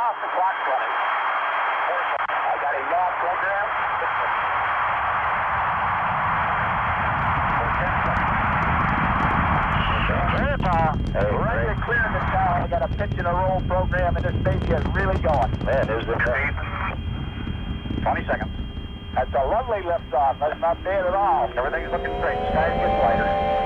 off, the clock's running. I got a yaw program. Right to clear the tower. I got a pitch and a roll program, and this baby is really going. Man, there's the train. 20 seconds. That's a lovely lift off. That's not bad at all. Everything's looking great. Skies get lighter.